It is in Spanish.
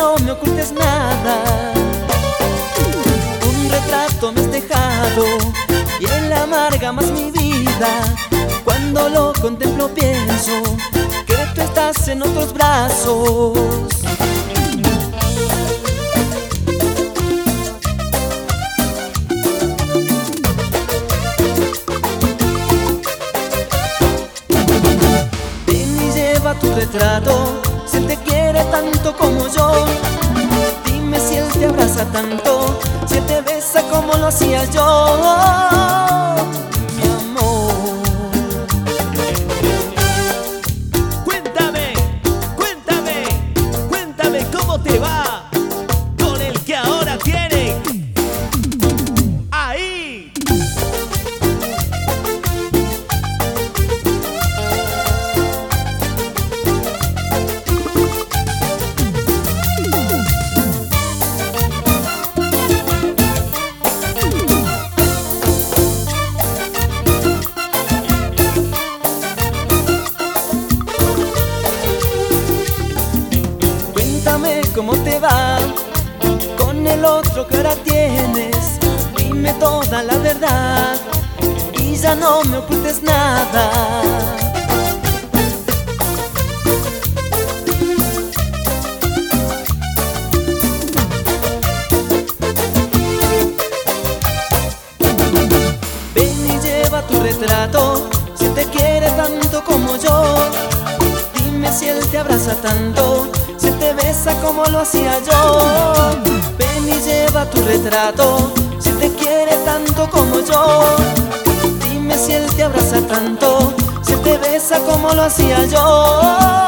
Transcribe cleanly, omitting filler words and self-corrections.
no me ocultes nada. Un retrato me has dejado y él amarga más mi vida. Cuando lo contemplo pienso que tú estás en otros brazos. Tu retrato, si él te quiere tanto como yo. Dime si él te abraza tanto, si él te besa como lo hacía yo, mi amor. Cuéntame, cuéntame, cuéntame cómo te va con el que ahora tiene ahí. Cuéntame cómo te va con el otro que ahora tienes. Dime toda la verdad y ya no me ocultes nada. Ven y lleva tu retrato, si él te quiere tanto como yo. Dime si él te abraza tanto, si él te besa como lo hacía yo. Ven y lleva tu retrato, si él te quiere tanto como yo. Dime si él te abraza tanto, si él te besa como lo hacía yo.